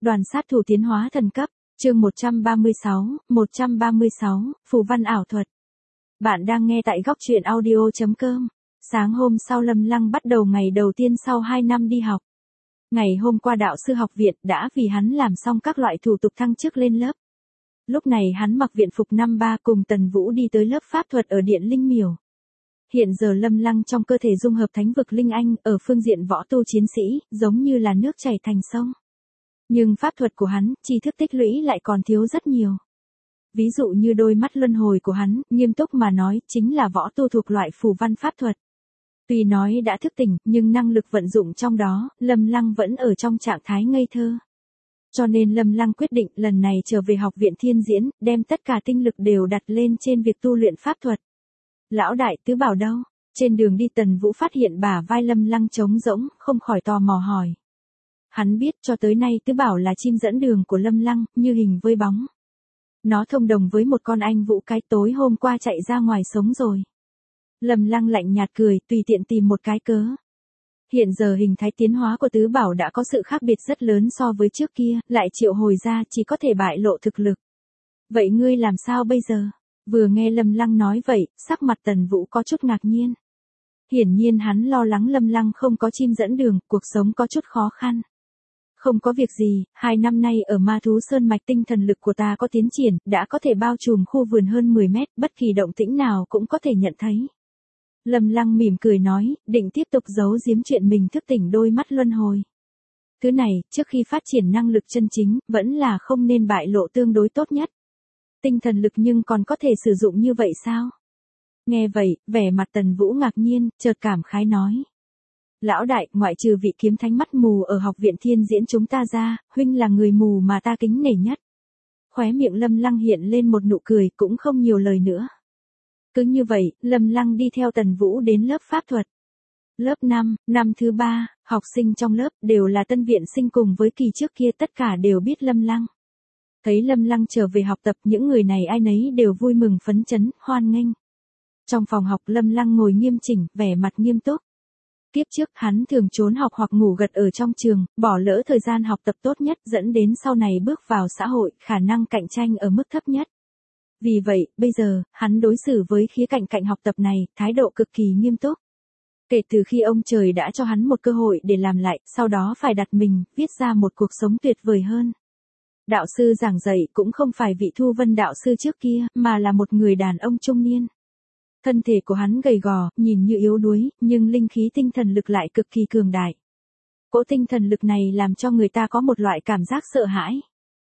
Đoàn sát thủ tiến hóa thần cấp, chương 136, phù văn ảo thuật. Bạn đang nghe tại góc truyện audio.com. Sáng hôm sau Lâm Lăng bắt đầu ngày đầu tiên sau 2 năm đi học. Ngày hôm qua đạo sư học viện đã vì hắn làm xong các loại thủ tục thăng chức lên lớp. Lúc này hắn mặc viện phục năm 3 cùng Tần Vũ đi tới lớp pháp thuật ở Điện Linh Miểu. Hiện giờ Lâm Lăng trong cơ thể dung hợp thánh vực Linh Anh ở phương diện võ tu chiến sĩ, giống như là nước chảy thành sông. Nhưng pháp thuật của hắn, tri thức tích lũy lại còn thiếu rất nhiều. Ví dụ như đôi mắt luân hồi của hắn, nghiêm túc mà nói, chính là võ tu thuộc loại phù văn pháp thuật. Tuy nói đã thức tỉnh, nhưng năng lực vận dụng trong đó, Lâm Lăng vẫn ở trong trạng thái ngây thơ. Cho nên Lâm Lăng quyết định lần này trở về học viện Thiên Diễn, đem tất cả tinh lực đều đặt lên trên việc tu luyện pháp thuật. Lão đại Tứ Bảo đâu? Trên đường đi Tần Vũ phát hiện bả vai Lâm Lăng trống rỗng, không khỏi tò mò hỏi. Hắn biết cho tới nay Tứ Bảo là chim dẫn đường của Lâm Lăng, như hình với bóng. Nó thông đồng với một con anh vũ cái tối hôm qua chạy ra ngoài sống rồi. Lâm Lăng lạnh nhạt cười, tùy tiện tìm một cái cớ. Hiện giờ hình thái tiến hóa của Tứ Bảo đã có sự khác biệt rất lớn so với trước kia, lại triệu hồi ra chỉ có thể bại lộ thực lực. Vậy ngươi làm sao bây giờ? Vừa nghe Lâm Lăng nói vậy, sắc mặt Tần Vũ có chút ngạc nhiên. Hiển nhiên hắn lo lắng Lâm Lăng không có chim dẫn đường, cuộc sống có chút khó khăn. Không có việc gì, 2 năm nay ở Ma Thú Sơn mạch tinh thần lực của ta có tiến triển, đã có thể bao trùm khu vườn hơn 10 mét, bất kỳ động tĩnh nào cũng có thể nhận thấy. Lâm Lăng mỉm cười nói, định tiếp tục giấu giếm chuyện mình thức tỉnh đôi mắt luân hồi. Thứ này, trước khi phát triển năng lực chân chính, vẫn là không nên bại lộ tương đối tốt nhất. Tinh thần lực nhưng còn có thể sử dụng như vậy sao? Nghe vậy, vẻ mặt Tần Vũ ngạc nhiên, chợt cảm khái nói. Lão đại, ngoại trừ vị kiếm thánh mắt mù ở học viện Thiên Diễn chúng ta ra, huynh là người mù mà ta kính nể nhất. Khóe miệng Lâm Lăng hiện lên một nụ cười, cũng không nhiều lời nữa. Cứ như vậy, Lâm Lăng đi theo Tần Vũ đến lớp pháp thuật. Lớp 5, năm thứ 3, học sinh trong lớp đều là tân viện sinh cùng với kỳ trước kia, tất cả đều biết Lâm Lăng. Thấy Lâm Lăng trở về học tập, những người này ai nấy đều vui mừng phấn chấn, hoan nghênh. Trong phòng học Lâm Lăng ngồi nghiêm chỉnh, vẻ mặt nghiêm túc. Kiếp trước hắn thường trốn học hoặc ngủ gật ở trong trường, bỏ lỡ thời gian học tập tốt nhất, dẫn đến sau này bước vào xã hội, khả năng cạnh tranh ở mức thấp nhất. Vì vậy, bây giờ, hắn đối xử với khía cạnh học tập này, thái độ cực kỳ nghiêm túc. Kể từ khi ông trời đã cho hắn một cơ hội để làm lại, sau đó phải đặt mình, viết ra một cuộc sống tuyệt vời hơn. Đạo sư giảng dạy cũng không phải vị Thu Vân đạo sư trước kia, mà là một người đàn ông trung niên. Thân thể của hắn gầy gò, nhìn như yếu đuối, nhưng linh khí tinh thần lực lại cực kỳ cường đại. Cỗ tinh thần lực này làm cho người ta có một loại cảm giác sợ hãi.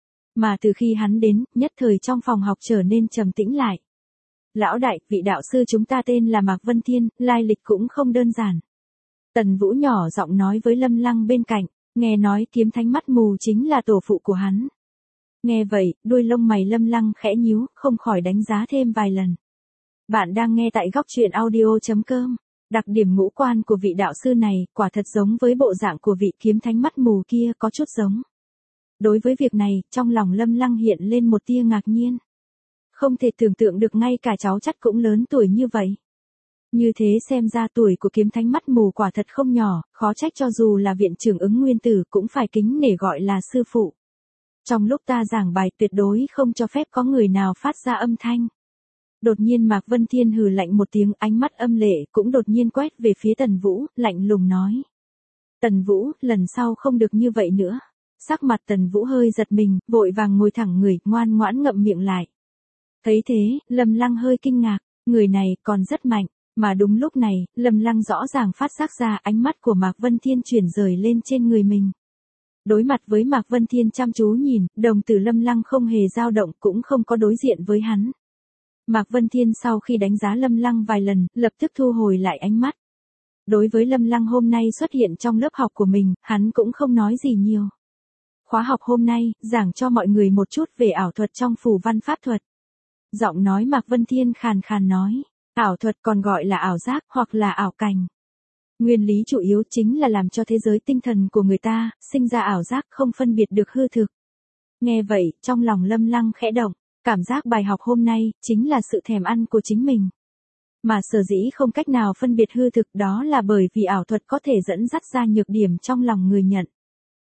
Mà từ khi hắn đến, nhất thời trong phòng học trở nên trầm tĩnh lại. Lão đại, vị đạo sư chúng ta tên là Mạc Vân Thiên, lai lịch cũng không đơn giản. Tần Vũ nhỏ giọng nói với Lâm Lăng bên cạnh, nghe nói kiếm thánh mắt mù chính là tổ phụ của hắn. Nghe vậy, đuôi lông mày Lâm Lăng khẽ nhíu, không khỏi đánh giá thêm vài lần. Bạn đang nghe tại góc truyện audio.com. Đặc điểm ngũ quan của vị đạo sư này, quả thật giống với bộ dạng của vị kiếm thánh mắt mù kia, có chút giống. Đối với việc này, trong lòng Lâm Lăng hiện lên một tia ngạc nhiên. Không thể tưởng tượng được ngay cả cháu chắt cũng lớn tuổi như vậy. Như thế xem ra tuổi của kiếm thánh mắt mù quả thật không nhỏ, khó trách cho dù là viện trưởng Ứng Nguyên Tử cũng phải kính nể gọi là sư phụ. Trong lúc ta giảng bài tuyệt đối không cho phép có người nào phát ra âm thanh. Đột nhiên Mạc Vân Thiên hừ lạnh một tiếng, ánh mắt âm lệ cũng đột nhiên quét về phía Tần Vũ, lạnh lùng nói. Tần Vũ, lần sau không được như vậy nữa. Sắc mặt Tần Vũ hơi giật mình, vội vàng ngồi thẳng người, ngoan ngoãn ngậm miệng lại. Thấy thế, Lâm Lăng hơi kinh ngạc, người này còn rất mạnh, mà đúng lúc này, Lâm Lăng rõ ràng phát giác ra ánh mắt của Mạc Vân Thiên chuyển rời lên trên người mình. Đối mặt với Mạc Vân Thiên chăm chú nhìn, đồng tử Lâm Lăng không hề dao động, cũng không có đối diện với hắn. Mạc Vân Thiên sau khi đánh giá Lâm Lăng vài lần, lập tức thu hồi lại ánh mắt. Đối với Lâm Lăng hôm nay xuất hiện trong lớp học của mình, hắn cũng không nói gì nhiều. Khóa học hôm nay, giảng cho mọi người một chút về ảo thuật trong phù văn pháp thuật. Giọng nói Mạc Vân Thiên khàn khàn nói, ảo thuật còn gọi là ảo giác hoặc là ảo cảnh. Nguyên lý chủ yếu chính là làm cho thế giới tinh thần của người ta, sinh ra ảo giác không phân biệt được hư thực. Nghe vậy, trong lòng Lâm Lăng khẽ động. Cảm giác bài học hôm nay, chính là sự thèm ăn của chính mình. Mà sở dĩ không cách nào phân biệt hư thực đó là bởi vì ảo thuật có thể dẫn dắt ra nhược điểm trong lòng người nhận.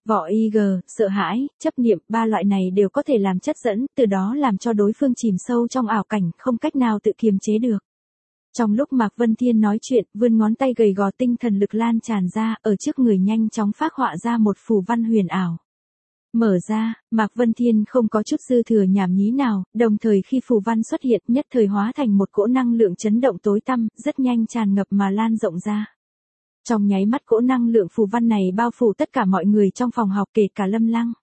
Vỏ IG, sợ hãi, chấp niệm, ba loại này đều có thể làm chất dẫn, từ đó làm cho đối phương chìm sâu trong ảo cảnh, không cách nào tự kiềm chế được. Trong lúc Mạc Vân Thiên nói chuyện, vươn ngón tay gầy gò tinh thần lực lan tràn ra, ở trước người nhanh chóng phác họa ra một phù văn huyền ảo. Mở ra, Mạc Vân Thiên không có chút dư thừa nhảm nhí nào, đồng thời khi phù văn xuất hiện nhất thời hóa thành một cỗ năng lượng chấn động tối tăm, rất nhanh tràn ngập mà lan rộng ra. Trong nháy mắt cỗ năng lượng phù văn này bao phủ tất cả mọi người trong phòng học kể cả Lâm Lăng.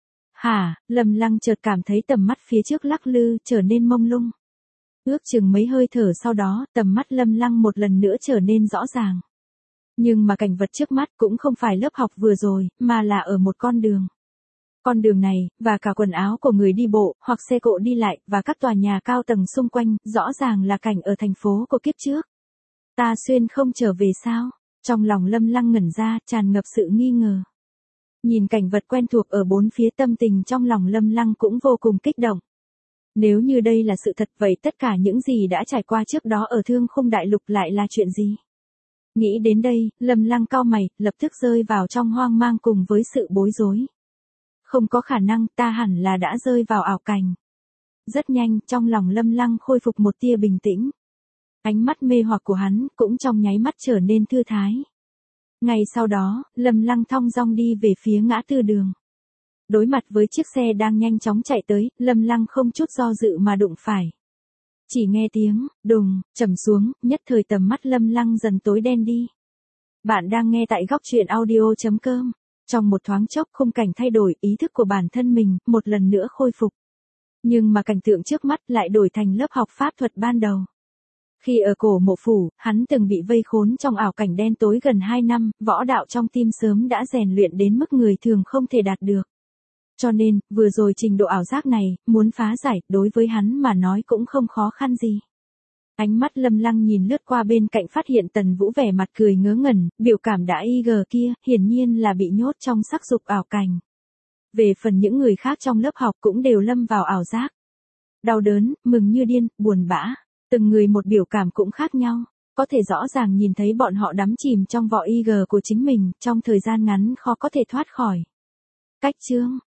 Lâm Lăng chợt cảm thấy tầm mắt phía trước lắc lư, trở nên mông lung. Ước chừng mấy hơi thở sau đó, tầm mắt Lâm Lăng một lần nữa trở nên rõ ràng. Nhưng mà cảnh vật trước mắt cũng không phải lớp học vừa rồi, mà là ở một con đường. Con đường này, và cả quần áo của người đi bộ, hoặc xe cộ đi lại, và các tòa nhà cao tầng xung quanh, rõ ràng là cảnh ở thành phố của kiếp trước. Ta xuyên không trở về sao? Trong lòng Lâm Lăng ngẩn ra, tràn ngập sự nghi ngờ. Nhìn cảnh vật quen thuộc ở bốn phía, tâm tình trong lòng Lâm Lăng cũng vô cùng kích động. Nếu như đây là sự thật vậy tất cả những gì đã trải qua trước đó ở Thương Khung Đại Lục lại là chuyện gì? Nghĩ đến đây, Lâm Lăng cau mày, lập tức rơi vào trong hoang mang cùng với sự bối rối. Không có khả năng, ta hẳn là đã rơi vào ảo cảnh. Rất nhanh, trong lòng Lâm Lăng khôi phục một tia bình tĩnh. Ánh mắt mê hoặc của hắn cũng trong nháy mắt trở nên thư thái. Ngay sau đó, Lâm Lăng thong dong đi về phía ngã tư đường. Đối mặt với chiếc xe đang nhanh chóng chạy tới, Lâm Lăng không chút do dự mà đụng phải. Chỉ nghe tiếng, đùng, trầm xuống, nhất thời tầm mắt Lâm Lăng dần tối đen đi. Bạn đang nghe tại góc truyện audio.com. Trong một thoáng chốc khung cảnh thay đổi, ý thức của bản thân mình, một lần nữa khôi phục. Nhưng mà cảnh tượng trước mắt lại đổi thành lớp học pháp thuật ban đầu. Khi ở Cổ Mộ Phủ, hắn từng bị vây khốn trong ảo cảnh đen tối gần 2 năm, võ đạo trong tim sớm đã rèn luyện đến mức người thường không thể đạt được. Cho nên, vừa rồi trình độ ảo giác này, muốn phá giải, đối với hắn mà nói cũng không khó khăn gì. Ánh mắt Lâm Lăng nhìn lướt qua bên cạnh phát hiện Tần Vũ vẻ mặt cười ngớ ngẩn, biểu cảm đã IG kia, hiển nhiên là bị nhốt trong sắc dục ảo cảnh. Về phần những người khác trong lớp học cũng đều lâm vào ảo giác. Đau đớn, mừng như điên, buồn bã, từng người một biểu cảm cũng khác nhau, có thể rõ ràng nhìn thấy bọn họ đắm chìm trong vỏ IG của chính mình, trong thời gian ngắn khó có thể thoát khỏi. Cách chương